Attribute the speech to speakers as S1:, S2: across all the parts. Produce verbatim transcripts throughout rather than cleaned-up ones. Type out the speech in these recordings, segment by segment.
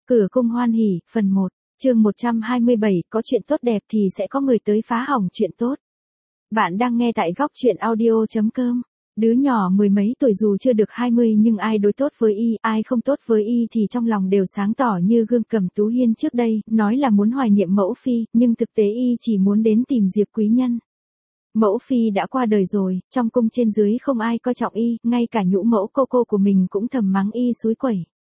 S1: Cửa cung hoan hỉ, phần một, chương một trăm hai mươi bảy, có chuyện tốt đẹp thì sẽ có người tới phá hỏng chuyện tốt. Bạn đang nghe tại góc chuyện audio chấm com. Đứa nhỏ mười mấy tuổi dù chưa được hai mươi nhưng ai đối tốt với y, ai không tốt với y thì trong lòng đều sáng tỏ như gương. Cẩm Tú Hiên trước đây, nói là muốn hoài niệm mẫu phi, nhưng thực tế y chỉ muốn đến tìm Diệp Quý Nhân. Mẫu phi đã qua đời rồi, trong cung trên dưới không ai coi trọng y, ngay cả nhũ mẫu cô cô của mình cũng thầm mắng y xúi quẩy.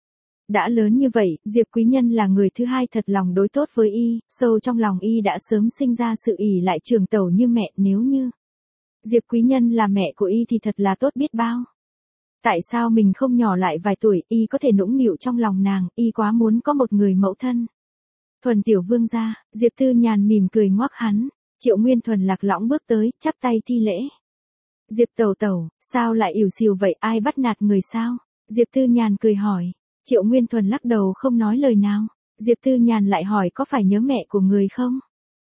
S1: Đã lớn như vậy, Diệp Quý Nhân là người thứ hai thật lòng đối tốt với y, sâu trong lòng y đã sớm sinh ra sự ỷ lại trường tẩu như mẹ. Nếu như Diệp Quý Nhân là mẹ của y thì thật là tốt biết bao. Tại sao mình không nhỏ lại vài tuổi, y có thể nũng nịu trong lòng nàng, y quá muốn có một người mẫu thân. Thuần tiểu vương gia, Diệp Tư Nhàn mỉm cười ngoắc hắn. Triệu Nguyên Thuần lạc lõng bước tới, chắp tay thi lễ. Diệp tẩu tẩu, sao lại ỉu xìu vậy, ai bắt nạt người sao? Diệp Tư Nhàn cười hỏi. Triệu Nguyên Thuần lắc đầu không nói lời nào. Diệp Tư Nhàn lại hỏi có phải nhớ mẹ của người không?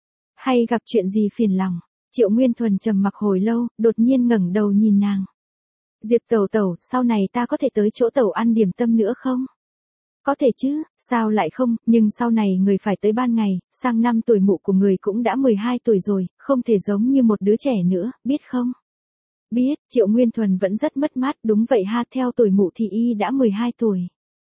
S1: Hay gặp chuyện gì phiền lòng? Triệu Nguyên Thuần trầm mặc hồi lâu, đột nhiên ngẩng đầu nhìn nàng. Diệp tẩu tẩu, sau này ta có thể tới chỗ tẩu ăn điểm tâm nữa không? Có thể chứ, sao lại không, nhưng sau này người phải tới ban ngày, sang năm tuổi mụ của người cũng đã mười hai tuổi rồi, không thể giống như một đứa trẻ nữa, biết không? Biết, Triệu Nguyên Thuần vẫn rất mất mát, đúng vậy ha, theo tuổi mụ thì y đã mười hai tuổi.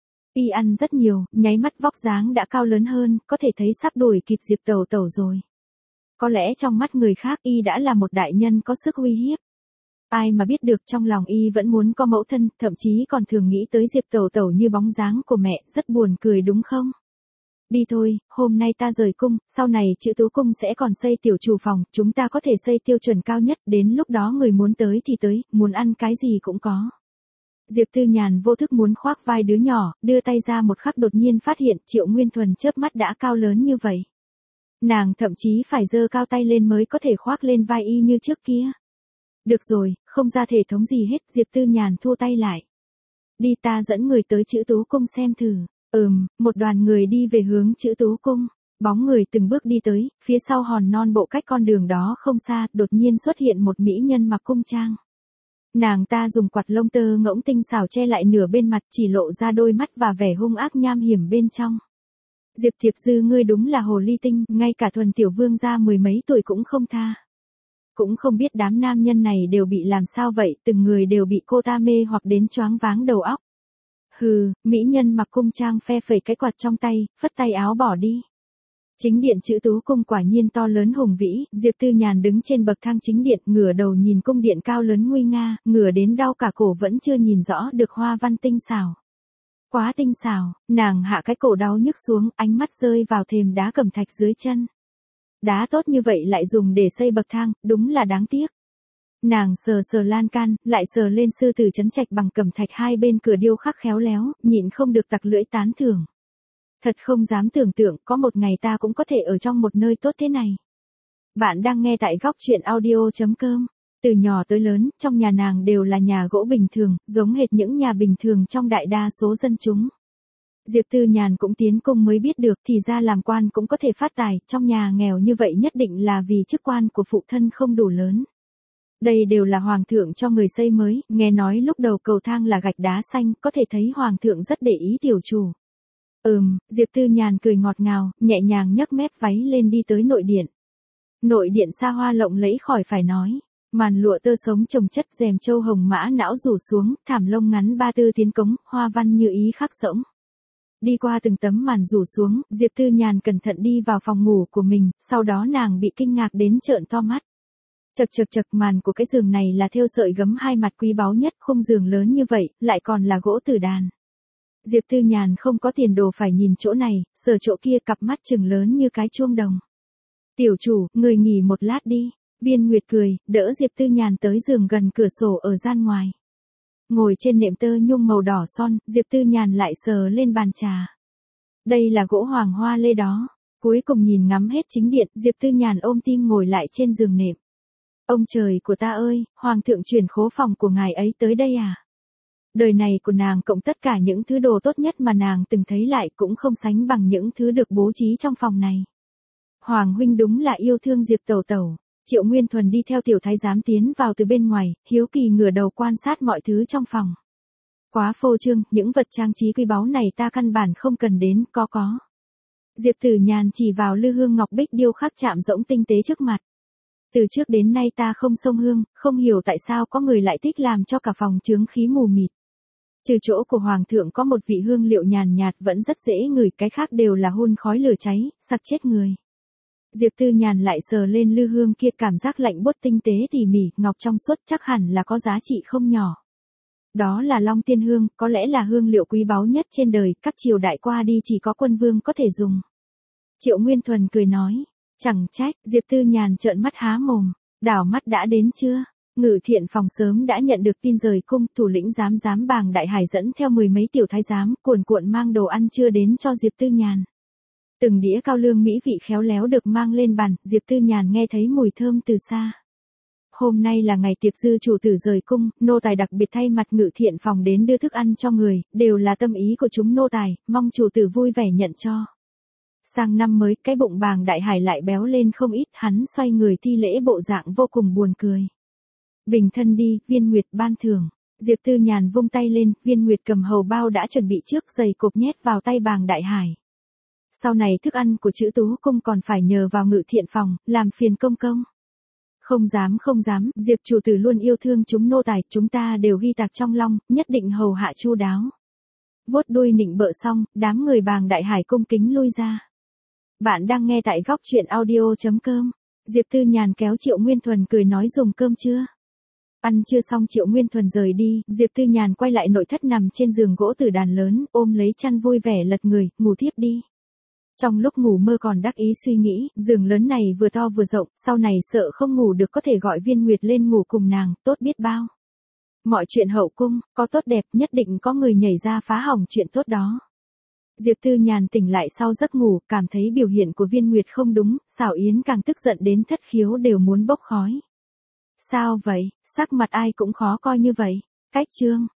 S1: Y ăn rất nhiều, nháy mắt vóc dáng đã cao lớn hơn, có thể thấy sắp đuổi kịp Diệp tẩu tẩu rồi. Có lẽ trong mắt người khác y đã là một đại nhân có sức uy hiếp. Ai mà biết được trong lòng y vẫn muốn có mẫu thân, thậm chí còn thường nghĩ tới Diệp tẩu tẩu như bóng dáng của mẹ, rất buồn cười đúng không? Đi thôi, hôm nay ta rời cung, sau này Chữ Tú Cung sẽ còn xây tiểu chủ phòng, chúng ta có thể xây tiêu chuẩn cao nhất, đến lúc đó người muốn tới thì tới, muốn ăn cái gì cũng có. Diệp Tư Nhàn vô thức muốn khoác vai đứa nhỏ, đưa tay ra một khắc đột nhiên phát hiện Triệu Nguyên Thuần chớp mắt đã cao lớn như vậy. Nàng thậm chí phải giơ cao tay lên mới có thể khoác lên vai y như trước kia. Được rồi, không ra thể thống gì hết, Diệp Tư Nhàn thua tay lại. Đi, ta dẫn người tới Chữ Tú Cung xem thử. Ừm, một đoàn người đi về hướng Chữ Tú Cung. Bóng người từng bước đi tới, phía sau hòn non bộ cách con đường đó không xa, đột nhiên xuất hiện một mỹ nhân mặc cung trang. Nàng ta dùng quạt lông tơ ngỗng tinh xảo che lại nửa bên mặt, chỉ lộ ra đôi mắt và vẻ hung ác nham hiểm bên trong. Diệp Thiệp Dư, ngươi đúng là hồ ly tinh, ngay cả Thuần tiểu vương gia mười mấy tuổi cũng không tha. Cũng không biết đám nam nhân này đều bị làm sao vậy, từng người đều bị cô ta mê hoặc đến choáng váng đầu óc. Hừ, mỹ nhân mặc cung trang phe phẩy cái quạt trong tay, phất tay áo bỏ đi. Chính điện Chữ Tú Cung quả nhiên to lớn hùng vĩ, Diệp Tư Nhàn đứng trên bậc thang chính điện, ngửa đầu nhìn cung điện cao lớn nguy nga, ngửa đến đau cả cổ vẫn chưa nhìn rõ được hoa văn tinh xảo. Quá tinh xảo, nàng hạ cái cổ đau nhức xuống, ánh mắt rơi vào thềm đá cẩm thạch dưới chân. Đá tốt như vậy lại dùng để xây bậc thang, đúng là đáng tiếc. Nàng sờ sờ lan can, lại sờ lên sư tử trấn trạch bằng cẩm thạch hai bên cửa điêu khắc khéo léo, nhịn không được tặc lưỡi tán thưởng. Thật không dám tưởng tượng, có một ngày ta cũng có thể ở trong một nơi tốt thế này. Bạn đang nghe tại góc chuyện audio chấm com. Từ nhỏ tới lớn, trong nhà nàng đều là nhà gỗ bình thường, giống hệt những nhà bình thường trong đại đa số dân chúng. Diệp Tư Nhàn cũng tiến cung mới biết được thì ra làm quan cũng có thể phát tài, trong nhà nghèo như vậy nhất định là vì chức quan của phụ thân không đủ lớn. Đây đều là hoàng thượng cho người xây mới, nghe nói lúc đầu cầu thang là gạch đá xanh, có thể thấy hoàng thượng rất để ý tiểu chủ. Ừm, Diệp Tư Nhàn cười ngọt ngào, nhẹ nhàng nhấc mép váy lên đi tới nội điện. Nội điện xa hoa lộng lẫy khỏi phải nói, màn lụa tơ sống chồng chất, rèm châu hồng mã não rủ xuống, thảm lông ngắn ba tư tiến cống, hoa văn như ý khắc rỗng. Đi qua từng tấm màn rủ xuống, Diệp Tư Nhàn cẩn thận đi vào phòng ngủ của mình, sau đó nàng bị kinh ngạc đến trợn to mắt. Chật chật chật, màn của cái giường này là thêu sợi gấm hai mặt quý báu nhất, khung giường lớn như vậy, lại còn là gỗ tử đàn. Diệp Tư Nhàn không có tiền đồ phải nhìn chỗ này, sờ chỗ kia, cặp mắt trừng lớn như cái chuông đồng. Tiểu chủ, người nghỉ một lát đi. Biên Nguyệt cười, đỡ Diệp Tư Nhàn tới giường gần cửa sổ ở gian ngoài. Ngồi trên nệm tơ nhung màu đỏ son, Diệp Tư Nhàn lại sờ lên bàn trà. Đây là gỗ hoàng hoa lê đó. Cuối cùng nhìn ngắm hết chính điện, Diệp Tư Nhàn ôm tim ngồi lại trên giường nệm. Ông trời của ta ơi, hoàng thượng chuyển khố phòng của ngài ấy tới đây à? Đời này của nàng cộng tất cả những thứ đồ tốt nhất mà nàng từng thấy lại cũng không sánh bằng những thứ được bố trí trong phòng này. Hoàng huynh đúng là yêu thương Diệp tẩu tẩu. Triệu Nguyên Thuần đi theo tiểu thái giám tiến vào từ bên ngoài, hiếu kỳ ngửa đầu quan sát mọi thứ trong phòng. Quá phô trương, những vật trang trí quý báu này ta căn bản không cần đến, có có. Diệp Tử Nhàn chỉ vào lư hương ngọc bích điêu khắc chạm rỗng tinh tế trước mặt. Từ trước đến nay ta không xông hương, không hiểu tại sao có người lại thích làm cho cả phòng chướng khí mù mịt. Trừ chỗ của Hoàng thượng có một vị hương liệu nhàn nhạt vẫn rất dễ ngửi, cái khác đều là hun khói lửa cháy, sặc chết người. Diệp Tư Nhàn lại sờ lên lư hương kia, cảm giác lạnh buốt tinh tế tỉ mỉ, ngọc trong suốt, chắc hẳn là có giá trị không nhỏ. Đó là Long Tiên Hương, có lẽ là hương liệu quý báu nhất trên đời, các triều đại qua đi chỉ có quân vương có thể dùng. Triệu Nguyên Thuần cười nói, chẳng trách. Diệp Tư Nhàn trợn mắt há mồm, đảo mắt đã đến chưa? Ngự Thiện Phòng sớm đã nhận được tin rời cung, thủ lĩnh giám giám Bàng Đại Hải dẫn theo mười mấy tiểu thái giám, cuồn cuộn mang đồ ăn trưa đến cho Diệp Tư Nhàn. Từng đĩa cao lương mỹ vị khéo léo được mang lên bàn, Diệp Tư Nhàn nghe thấy mùi thơm từ xa. Hôm nay là ngày tiệc dư chủ tử rời cung, nô tài đặc biệt thay mặt Ngự Thiện Phòng đến đưa thức ăn cho người, đều là tâm ý của chúng nô tài, mong chủ tử vui vẻ nhận cho. Sang năm mới, cái bụng Bàng Đại Hải lại béo lên không ít, hắn xoay người thi lễ bộ dạng vô cùng buồn cười. Bình thân đi, Viên Nguyệt ban thưởng. Diệp Tư Nhàn vung tay lên, Viên Nguyệt cầm hầu bao đã chuẩn bị trước, giày cộp nhét vào tay Bàng Đại Hải. Sau này thức ăn của chữ Tú cung còn phải nhờ vào Ngự Thiện Phòng, làm phiền công công. Không dám không dám, Diệp chủ tử luôn yêu thương chúng nô tài, chúng ta đều ghi tạc trong lòng, nhất định hầu hạ chu đáo. Vuốt đuôi nịnh bợ xong, đám người Bàng Đại Hải cung kính lui ra. Bạn đang nghe tại góc truyện audio chấm com. Diệp Tư Nhàn kéo Triệu Nguyên Thuần cười nói dùng cơm chưa? Ăn chưa xong Triệu Nguyên Thuần rời đi, Diệp Tư Nhàn quay lại nội thất nằm trên giường gỗ tử đàn lớn, ôm lấy chăn vui vẻ lật người, ngủ thiếp đi. Trong lúc ngủ mơ còn đắc ý suy nghĩ, giường lớn này vừa to vừa rộng, sau này sợ không ngủ được có thể gọi Viên Nguyệt lên ngủ cùng nàng, tốt biết bao. Mọi chuyện hậu cung, có tốt đẹp nhất định có người nhảy ra phá hỏng chuyện tốt đó. Diệp Tư Nhàn tỉnh lại sau giấc ngủ, cảm thấy biểu hiện của Viên Nguyệt không đúng, Xảo Yến càng tức giận đến thất khiếu đều muốn bốc khói. Sao vậy, sắc mặt ai cũng khó coi như vậy? Cách chương.